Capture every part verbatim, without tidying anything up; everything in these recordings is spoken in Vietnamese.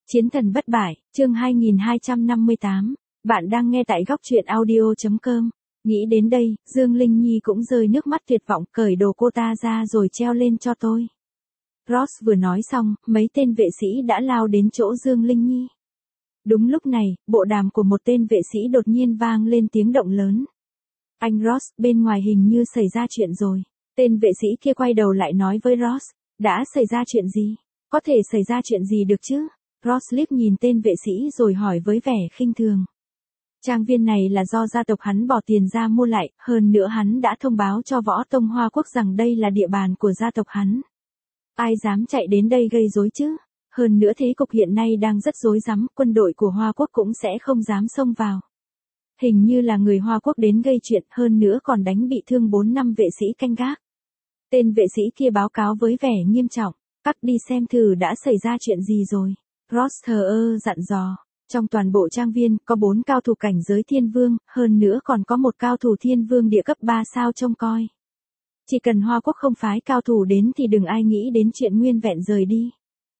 Chiến thần bất bại, chương hai nghìn hai trăm năm mươi tám. Bạn đang nghe tại góc truyện audio.com. Nghĩ đến đây, Dương Linh Nhi cũng rơi nước mắt tuyệt vọng, cởi đồ cô ta ra rồi treo lên cho tôi. Ross vừa nói xong, mấy tên vệ sĩ đã lao đến chỗ Dương Linh Nhi. Đúng lúc này, bộ đàm của một tên vệ sĩ đột nhiên vang lên tiếng động lớn. Anh Ross, bên ngoài hình như xảy ra chuyện rồi. Tên vệ sĩ kia quay đầu lại nói với Ross, đã xảy ra chuyện gì? Có thể xảy ra chuyện gì được chứ? Ross liếc nhìn tên vệ sĩ rồi hỏi với vẻ khinh thường. Trang viên này là do gia tộc hắn bỏ tiền ra mua lại, hơn nữa hắn đã thông báo cho Võ Tông Hoa Quốc rằng đây là địa bàn của gia tộc hắn. Ai dám chạy đến đây gây rối chứ? Hơn nữa thế cục hiện nay đang rất rối rắm, quân đội của Hoa Quốc cũng sẽ không dám xông vào. Hình như là người Hoa Quốc đến gây chuyện, hơn nữa còn đánh bị thương bốn năm vệ sĩ canh gác. Tên vệ sĩ kia báo cáo với vẻ nghiêm trọng, các đi xem thử đã xảy ra chuyện gì rồi. Ross thờ ơ dặn dò, trong toàn bộ trang viên có bốn cao thủ cảnh giới thiên vương, hơn nữa còn có một cao thủ thiên vương địa cấp ba sao trông coi. Chỉ cần Hoa Quốc không phái cao thủ đến thì đừng ai nghĩ đến chuyện nguyên vẹn rời đi.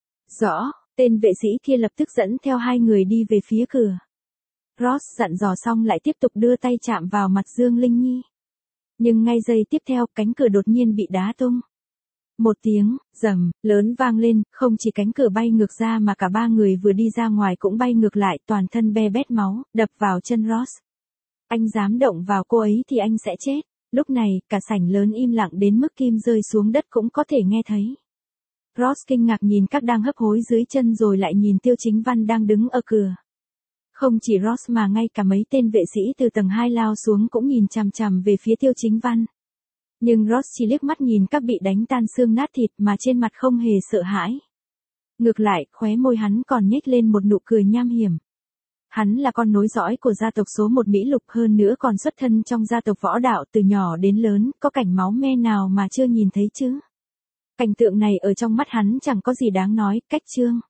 Rõ, tên vệ sĩ kia lập tức dẫn theo hai người đi về phía cửa. Ross dặn dò xong lại tiếp tục đưa tay chạm vào mặt Dương Linh Nhi. Nhưng ngay giây tiếp theo, cánh cửa đột nhiên bị đá tung. Một tiếng, rầm, lớn vang lên, không chỉ cánh cửa bay ngược ra mà cả ba người vừa đi ra ngoài cũng bay ngược lại, toàn thân be bét máu, đập vào chân Ross. Anh dám động vào cô ấy thì anh sẽ chết. Lúc này, cả sảnh lớn im lặng đến mức kim rơi xuống đất cũng có thể nghe thấy. Ross kinh ngạc nhìn các đang hấp hối dưới chân rồi lại nhìn Tiêu Chính Văn đang đứng ở cửa. Không chỉ Ross mà ngay cả mấy tên vệ sĩ từ tầng hai lao xuống cũng nhìn chằm chằm về phía Tiêu Chính Văn. Nhưng Ross chỉ liếc mắt nhìn các bị đánh tan xương nát thịt mà trên mặt không hề sợ hãi. Ngược lại, khóe môi hắn còn nhếch lên một nụ cười nham hiểm. Hắn là con nối dõi của gia tộc số một Mỹ Lục, hơn nữa còn xuất thân trong gia tộc võ đạo từ nhỏ đến lớn, có cảnh máu me nào mà chưa nhìn thấy chứ. Cảnh tượng này ở trong mắt hắn chẳng có gì đáng nói, cách trương.